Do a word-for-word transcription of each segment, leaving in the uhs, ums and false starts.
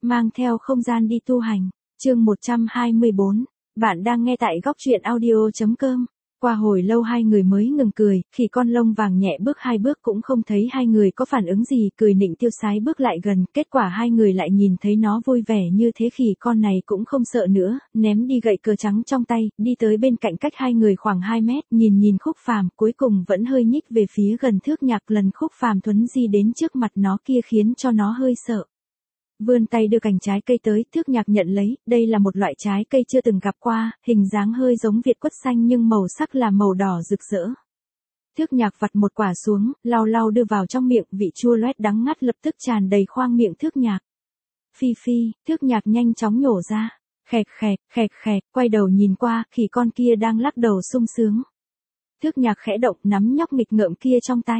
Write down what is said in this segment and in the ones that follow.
mang theo không gian đi tu hành. Chương một trăm hai mươi bốn. Bạn đang nghe tại góc truyện audio chấm com. Qua hồi lâu hai người mới ngừng cười, khỉ con lông vàng nhẹ bước hai bước cũng không thấy hai người có phản ứng gì, cười nịnh tiêu sái bước lại gần, kết quả hai người lại nhìn thấy nó vui vẻ như thế, khỉ con này cũng không sợ nữa, ném đi gậy cờ trắng trong tay, đi tới bên cạnh cách hai người khoảng hai mét, nhìn nhìn Khúc Phàm, cuối cùng vẫn hơi nhích về phía gần Thước Nhạc, lần Khúc Phàm thuấn di đến trước mặt nó kia khiến cho nó hơi sợ. Vươn tay đưa cành trái cây tới, Thước Nhạc nhận lấy, đây là một loại trái cây chưa từng gặp qua, hình dáng hơi giống Việt quất xanh nhưng màu sắc là màu đỏ rực rỡ. Thước Nhạc vặt một quả xuống, lau lau đưa vào trong miệng, vị chua loét đắng ngắt lập tức tràn đầy khoang miệng Thước Nhạc. Phi phi, Thước Nhạc nhanh chóng nhổ ra, khẹt khẹt, khẹt khẹt, quay đầu nhìn qua, khỉ con kia đang lắc đầu sung sướng. Thước Nhạc khẽ động nắm nhóc nghịch ngợm kia trong tay.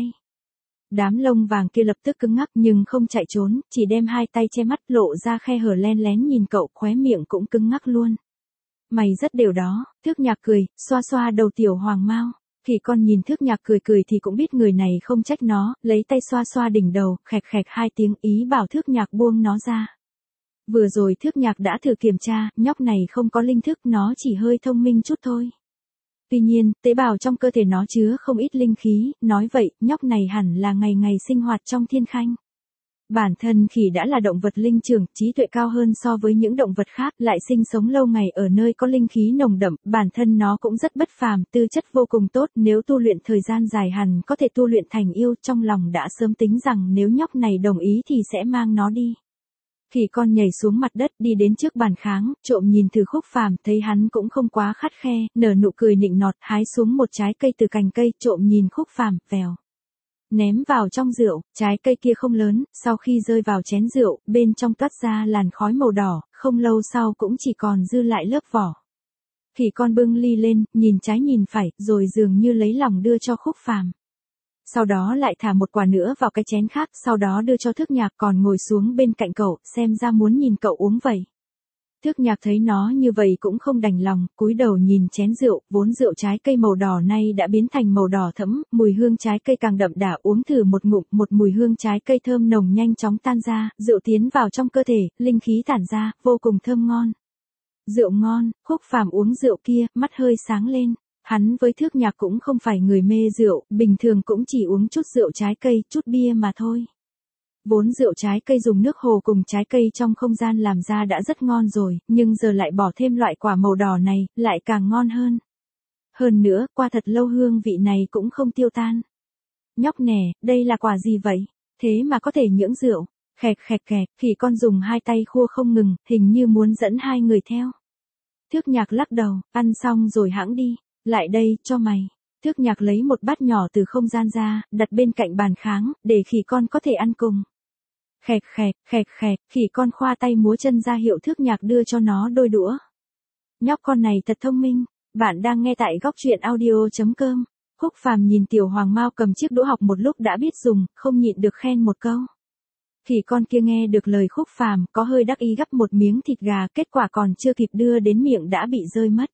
Đám lông vàng kia lập tức cứng ngắc nhưng không chạy trốn, chỉ đem hai tay che mắt lộ ra khe hở len lén nhìn cậu, khóe miệng cũng cứng ngắc luôn. Mày rất đều đó, Thước Nhạc cười, xoa xoa đầu tiểu hoàng mao. Khỉ con nhìn Thước Nhạc cười cười thì cũng biết người này không trách nó, lấy tay xoa xoa đỉnh đầu, khẹt khẹt hai tiếng ý bảo Thước Nhạc buông nó ra. Vừa rồi Thước Nhạc đã thử kiểm tra, nhóc này không có linh thức, nó chỉ hơi thông minh chút thôi. Tuy nhiên, tế bào trong cơ thể nó chứa không ít linh khí, nói vậy, nhóc này hẳn là ngày ngày sinh hoạt trong thiên khanh. Bản thân khỉ đã là động vật linh trưởng, trí tuệ cao hơn so với những động vật khác, lại sinh sống lâu ngày ở nơi có linh khí nồng đậm, bản thân nó cũng rất bất phàm, tư chất vô cùng tốt, nếu tu luyện thời gian dài hẳn có thể tu luyện thành yêu, trong lòng đã sớm tính rằng nếu nhóc này đồng ý thì sẽ mang nó đi. Khỉ con nhảy xuống mặt đất đi đến trước bàn kháng, trộm nhìn thử Khúc Phàm, thấy hắn cũng không quá khắt khe, nở nụ cười nịnh nọt, hái xuống một trái cây từ cành cây, trộm nhìn Khúc Phàm, vèo. Ném vào trong rượu, trái cây kia không lớn, sau khi rơi vào chén rượu, bên trong toát ra làn khói màu đỏ, không lâu sau cũng chỉ còn dư lại lớp vỏ. Khỉ con bưng ly lên, nhìn trái nhìn phải, rồi dường như lấy lòng đưa cho Khúc Phàm. Sau đó lại thả một quả nữa vào cái chén khác, sau đó đưa cho Thước Nhạc, còn ngồi xuống bên cạnh cậu, xem ra muốn nhìn cậu uống vậy. Thước Nhạc thấy nó như vậy cũng không đành lòng, cúi đầu nhìn chén rượu, vốn rượu trái cây màu đỏ nay đã biến thành màu đỏ thẫm, mùi hương trái cây càng đậm đà, uống thử một ngụm, một mùi hương trái cây thơm nồng nhanh chóng tan ra, rượu tiến vào trong cơ thể, linh khí tản ra, vô cùng thơm ngon. Rượu ngon, Khúc Phàm uống rượu kia, mắt hơi sáng lên. Hắn với Thước Nhạc cũng không phải người mê rượu, bình thường cũng chỉ uống chút rượu trái cây, chút bia mà thôi. Vốn rượu trái cây dùng nước hồ cùng trái cây trong không gian làm ra đã rất ngon rồi, nhưng giờ lại bỏ thêm loại quả màu đỏ này, lại càng ngon hơn. Hơn nữa, qua thật lâu hương vị này cũng không tiêu tan. Nhóc nè, đây là quả gì vậy? Thế mà có thể nhưỡng rượu, khẹt khẹt khẹt, khỉ con dùng hai tay khua không ngừng, hình như muốn dẫn hai người theo. Thước Nhạc lắc đầu, ăn xong rồi hãng đi. Lại đây, cho mày. Thước Nhạc lấy một bát nhỏ từ không gian ra, đặt bên cạnh bàn kháng, để khỉ con có thể ăn cùng. Khẹt khẹt, khẹt khẹt, khỉ con khoa tay múa chân ra hiệu Thước Nhạc đưa cho nó đôi đũa. Nhóc con này thật thông minh, bạn đang nghe tại góc truyện audio chấm com. Khúc Phàm nhìn tiểu hoàng mao cầm chiếc đũa học một lúc đã biết dùng, không nhịn được khen một câu. Khỉ con kia nghe được lời Khúc Phàm, có hơi đắc ý gắp một miếng thịt gà, kết quả còn chưa kịp đưa đến miệng đã bị rơi mất.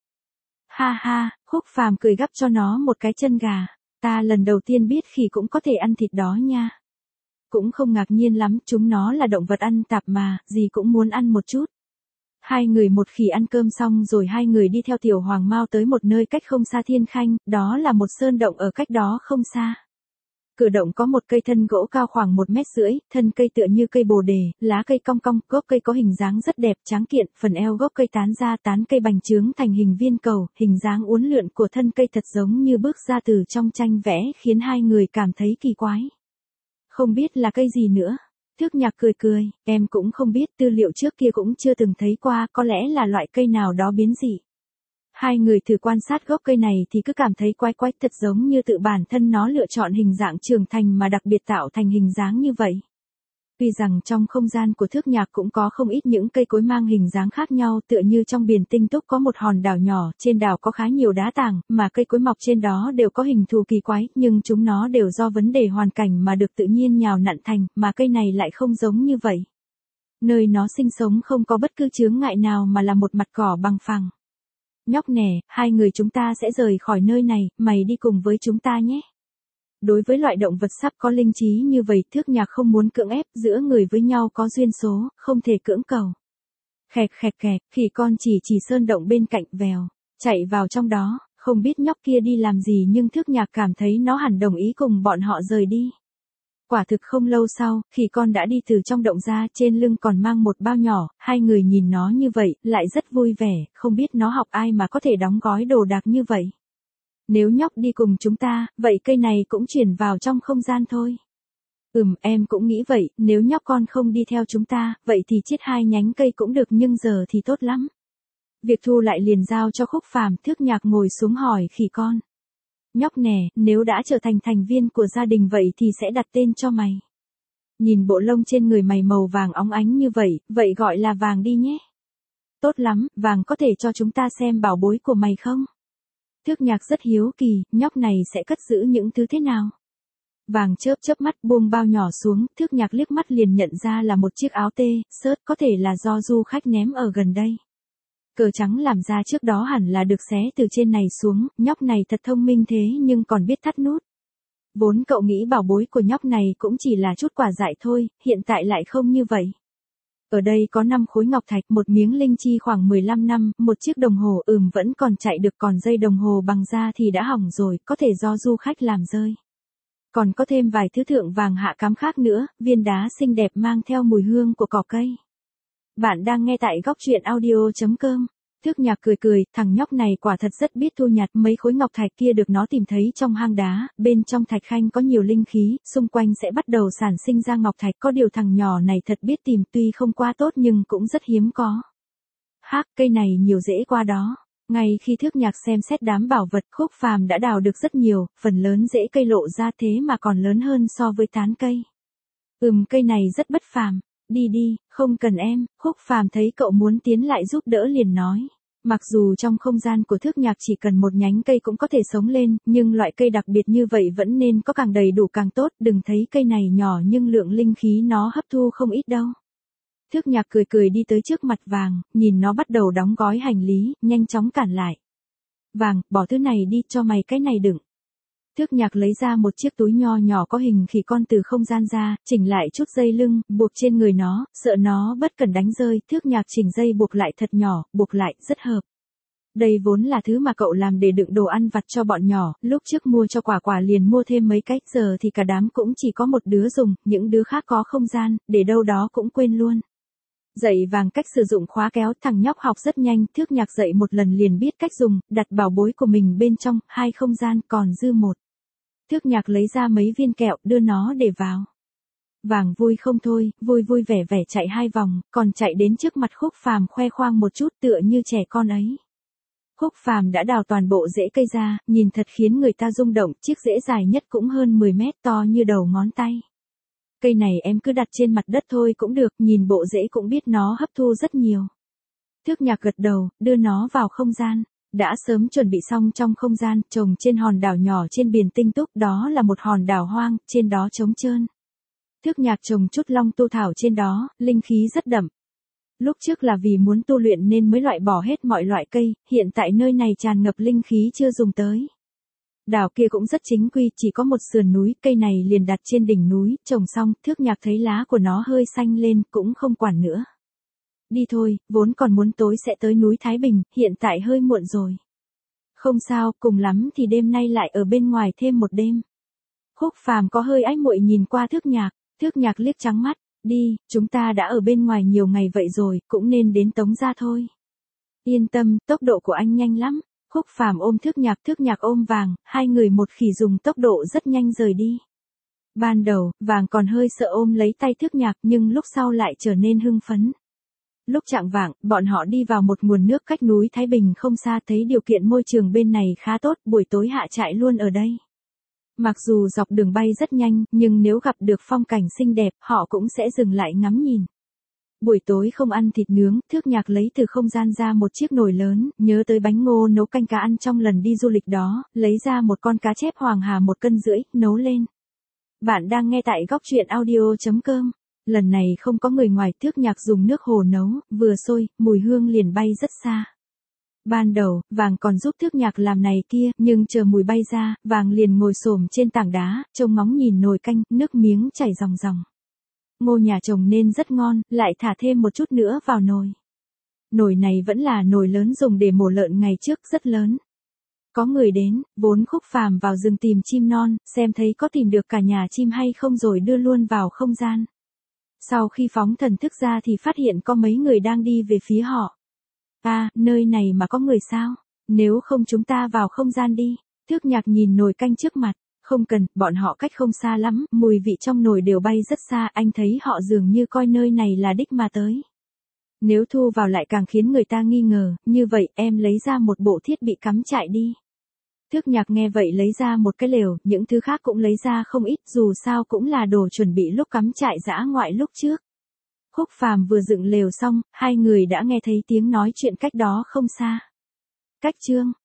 Ha ha, Khúc Phàm cười gắp cho nó một cái chân gà. Ta lần đầu tiên biết khỉ cũng có thể ăn thịt đó nha. Cũng không ngạc nhiên lắm, chúng nó là động vật ăn tạp mà, gì cũng muốn ăn một chút. Hai người một khỉ ăn cơm xong rồi hai người đi theo tiểu hoàng mao tới một nơi cách không xa thiên khanh, đó là một sơn động ở cách đó không xa. Cửa động có một cây thân gỗ cao khoảng một mét rưỡi, thân cây tựa như cây bồ đề, lá cây cong cong, gốc cây có hình dáng rất đẹp, tráng kiện, phần eo gốc cây tán ra, tán cây bành trướng thành hình viên cầu, hình dáng uốn lượn của thân cây thật giống như bước ra từ trong tranh vẽ, khiến hai người cảm thấy kỳ quái. Không biết là cây gì nữa. Thước Nhạc cười cười, em cũng không biết, tư liệu trước kia cũng chưa từng thấy qua, có lẽ là loại cây nào đó biến dị. Hai người thử quan sát gốc cây này thì cứ cảm thấy quái quái, thật giống như tự bản thân nó lựa chọn hình dạng trưởng thành mà đặc biệt tạo thành hình dáng như vậy. Tuy rằng trong không gian của Thước Nhạc cũng có không ít những cây cối mang hình dáng khác nhau, tựa như trong biển Tinh Túc có một hòn đảo nhỏ, trên đảo có khá nhiều đá tảng, mà cây cối mọc trên đó đều có hình thù kỳ quái, nhưng chúng nó đều do vấn đề hoàn cảnh mà được tự nhiên nhào nặn thành, mà cây này lại không giống như vậy. Nơi nó sinh sống không có bất cứ chướng ngại nào mà là một mặt cỏ bằng phẳng. Nhóc nè, hai người chúng ta sẽ rời khỏi nơi này, mày đi cùng với chúng ta nhé. Đối với loại động vật sắp có linh trí như vậy, Thước Nhạc không muốn cưỡng ép, giữa người với nhau có duyên số, không thể cưỡng cầu. Khẹt khẹt khẹt, khỉ con chỉ chỉ sơn động bên cạnh, vèo, chạy vào trong đó, không biết nhóc kia đi làm gì nhưng Thước Nhạc cảm thấy nó hẳn đồng ý cùng bọn họ rời đi. Quả thực không lâu sau, khỉ con đã đi từ trong động ra, trên lưng còn mang một bao nhỏ, hai người nhìn nó như vậy, lại rất vui vẻ, không biết nó học ai mà có thể đóng gói đồ đạc như vậy. Nếu nhóc đi cùng chúng ta, vậy cây này cũng chuyển vào trong không gian thôi. Ừm, em cũng nghĩ vậy, nếu nhóc con không đi theo chúng ta, vậy thì chiết hai nhánh cây cũng được nhưng giờ thì tốt lắm. Việc thu lại liền giao cho Khúc Phàm, Thước Nhạc ngồi xuống hỏi khỉ con. Nhóc nè, nếu đã trở thành thành viên của gia đình vậy thì sẽ đặt tên cho mày. Nhìn bộ lông trên người mày màu vàng óng ánh như vậy, vậy gọi là Vàng đi nhé. Tốt lắm, Vàng có thể cho chúng ta xem bảo bối của mày không? Thước Nhạc rất hiếu kỳ, nhóc này sẽ cất giữ những thứ thế nào? Vàng chớp chớp mắt buông bao nhỏ xuống, Thước Nhạc liếc mắt liền nhận ra là một chiếc áo tê, sớt có thể là do du khách ném ở gần đây. Cờ trắng làm ra trước đó hẳn là được xé từ trên này xuống, nhóc này thật thông minh thế nhưng còn biết thắt nút. Vốn cậu nghĩ bảo bối của nhóc này cũng chỉ là chút quả dại thôi, hiện tại lại không như vậy. Ở đây có năm khối ngọc thạch, một miếng linh chi khoảng mười lăm năm, một chiếc đồng hồ ừm vẫn còn chạy được, còn dây đồng hồ bằng da thì đã hỏng rồi, có thể do du khách làm rơi. Còn có thêm vài thứ thượng vàng hạ cám khác nữa, viên đá xinh đẹp mang theo mùi hương của cỏ cây. Bạn đang nghe tại góc truyện audio chấm com. Thước Nhạc cười cười, thằng nhóc này quả thật rất biết thu nhặt, mấy khối ngọc thạch kia được nó tìm thấy trong hang đá, bên trong thạch khanh có nhiều linh khí, xung quanh sẽ bắt đầu sản sinh ra ngọc thạch, có điều thằng nhỏ này thật biết tìm, tuy không quá tốt nhưng cũng rất hiếm có. Hác, cây này nhiều rễ qua đó. Ngay khi Thước Nhạc xem xét đám bảo vật, Khúc Phàm đã đào được rất nhiều, phần lớn rễ cây lộ ra thế mà còn lớn hơn so với tán cây. Ừm, cây này rất bất phàm. Đi đi, không cần em, Khúc Phàm thấy cậu muốn tiến lại giúp đỡ liền nói. Mặc dù trong không gian của Thước Nhạc chỉ cần một nhánh cây cũng có thể sống lên, nhưng loại cây đặc biệt như vậy vẫn nên có càng đầy đủ càng tốt, đừng thấy cây này nhỏ nhưng lượng linh khí nó hấp thu không ít đâu. Thước Nhạc cười cười đi tới trước mặt Vàng, nhìn nó bắt đầu đóng gói hành lý, nhanh chóng cản lại. Vàng, bỏ thứ này đi, cho mày cái này đựng. Thước Nhạc lấy ra một chiếc túi nho nhỏ có hình khỉ con từ không gian ra, chỉnh lại chút dây lưng, buộc trên người nó, sợ nó bất cẩn đánh rơi, Thước Nhạc chỉnh dây buộc lại thật nhỏ, buộc lại, rất hợp. Đây vốn là thứ mà cậu làm để đựng đồ ăn vặt cho bọn nhỏ, lúc trước mua cho Quả Quả liền mua thêm mấy cái, giờ thì cả đám cũng chỉ có một đứa dùng, những đứa khác có không gian, để đâu đó cũng quên luôn. Dạy Vàng cách sử dụng khóa kéo, thằng nhóc học rất nhanh, Thước Nhạc dạy một lần liền biết cách dùng, đặt bảo bối của mình bên trong, hai không gian, còn dư một. Thước Nhạc lấy ra mấy viên kẹo, đưa nó để vào. Vàng vui không thôi, vui vui vẻ vẻ chạy hai vòng, còn chạy đến trước mặt Khúc Phàm khoe khoang một chút tựa như trẻ con ấy. Khúc Phàm đã đào toàn bộ rễ cây ra, nhìn thật khiến người ta rung động, chiếc rễ dài nhất cũng hơn mười mét, to như đầu ngón tay. Cây này em cứ đặt trên mặt đất thôi cũng được, nhìn bộ rễ cũng biết nó hấp thu rất nhiều. Thước Nhạc gật đầu, đưa nó vào không gian. Đã sớm chuẩn bị xong trong không gian, trồng trên hòn đảo nhỏ trên biển Tinh Túc, đó là một hòn đảo hoang, trên đó trống trơn. Thước Nhạc trồng chút long tu thảo trên đó, linh khí rất đậm. Lúc trước là vì muốn tu luyện nên mới loại bỏ hết mọi loại cây, hiện tại nơi này tràn ngập linh khí chưa dùng tới. Đảo kia cũng rất chính quy, chỉ có một sườn núi, cây này liền đặt trên đỉnh núi, trồng xong, Thước Nhạc thấy lá của nó hơi xanh lên, cũng không quản nữa. Đi thôi, vốn còn muốn tối sẽ tới núi Thái Bình, hiện tại hơi muộn rồi. Không sao, cùng lắm thì đêm nay lại ở bên ngoài thêm một đêm. Khúc Phàm có hơi ái muội nhìn qua Thước Nhạc, Thước Nhạc liếc trắng mắt, đi, chúng ta đã ở bên ngoài nhiều ngày vậy rồi, cũng nên đến Tống gia thôi. Yên tâm, tốc độ của anh nhanh lắm. Khúc Phàm ôm Thước Nhạc, Thước Nhạc ôm Vàng, hai người một khỉ dùng tốc độ rất nhanh rời đi. Ban đầu, Vàng còn hơi sợ ôm lấy tay Thước Nhạc nhưng lúc sau lại trở nên hưng phấn. Lúc chạng vạng, bọn họ đi vào một nguồn nước cách núi Thái Bình không xa, thấy điều kiện môi trường bên này khá tốt, buổi tối hạ trại luôn ở đây. Mặc dù dọc đường bay rất nhanh, nhưng nếu gặp được phong cảnh xinh đẹp, họ cũng sẽ dừng lại ngắm nhìn. Buổi tối không ăn thịt nướng, Thước Nhạc lấy từ không gian ra một chiếc nồi lớn, nhớ tới bánh ngô nấu canh cá ăn trong lần đi du lịch đó, lấy ra một con cá chép hoàng hà một cân rưỡi, nấu lên. Bạn đang nghe tại góc truyện audio chấm com. Lần này không có người ngoài, Thước Nhạc dùng nước hồ nấu, vừa sôi, mùi hương liền bay rất xa. Ban đầu, Vàng còn giúp Thước Nhạc làm này kia, nhưng chờ mùi bay ra, Vàng liền ngồi xổm trên tảng đá, trông ngóng nhìn nồi canh, nước miếng chảy ròng ròng. Ngô nhà chồng nên rất ngon, lại thả thêm một chút nữa vào nồi. Nồi này vẫn là nồi lớn dùng để mổ lợn ngày trước, rất lớn. Có người đến, vốn Khúc Phàm vào rừng tìm chim non, xem thấy có tìm được cả nhà chim hay không rồi đưa luôn vào không gian. Sau khi phóng thần thức ra thì phát hiện có mấy người đang đi về phía họ. À, nơi này mà có người sao? Nếu không chúng ta vào không gian đi. Thước Nhạc nhìn nồi canh trước mặt. Không cần, bọn họ cách không xa lắm, mùi vị trong nồi đều bay rất xa, anh thấy họ dường như coi nơi này là đích mà tới. Nếu thu vào lại càng khiến người ta nghi ngờ, như vậy em lấy ra một bộ thiết bị cắm trại đi. Thước Nhạc nghe vậy lấy ra một cái lều, những thứ khác cũng lấy ra không ít, dù sao cũng là đồ chuẩn bị lúc cắm trại dã ngoại lúc trước. Khúc Phàm vừa dựng lều xong, hai người đã nghe thấy tiếng nói chuyện cách đó không xa. Cách chương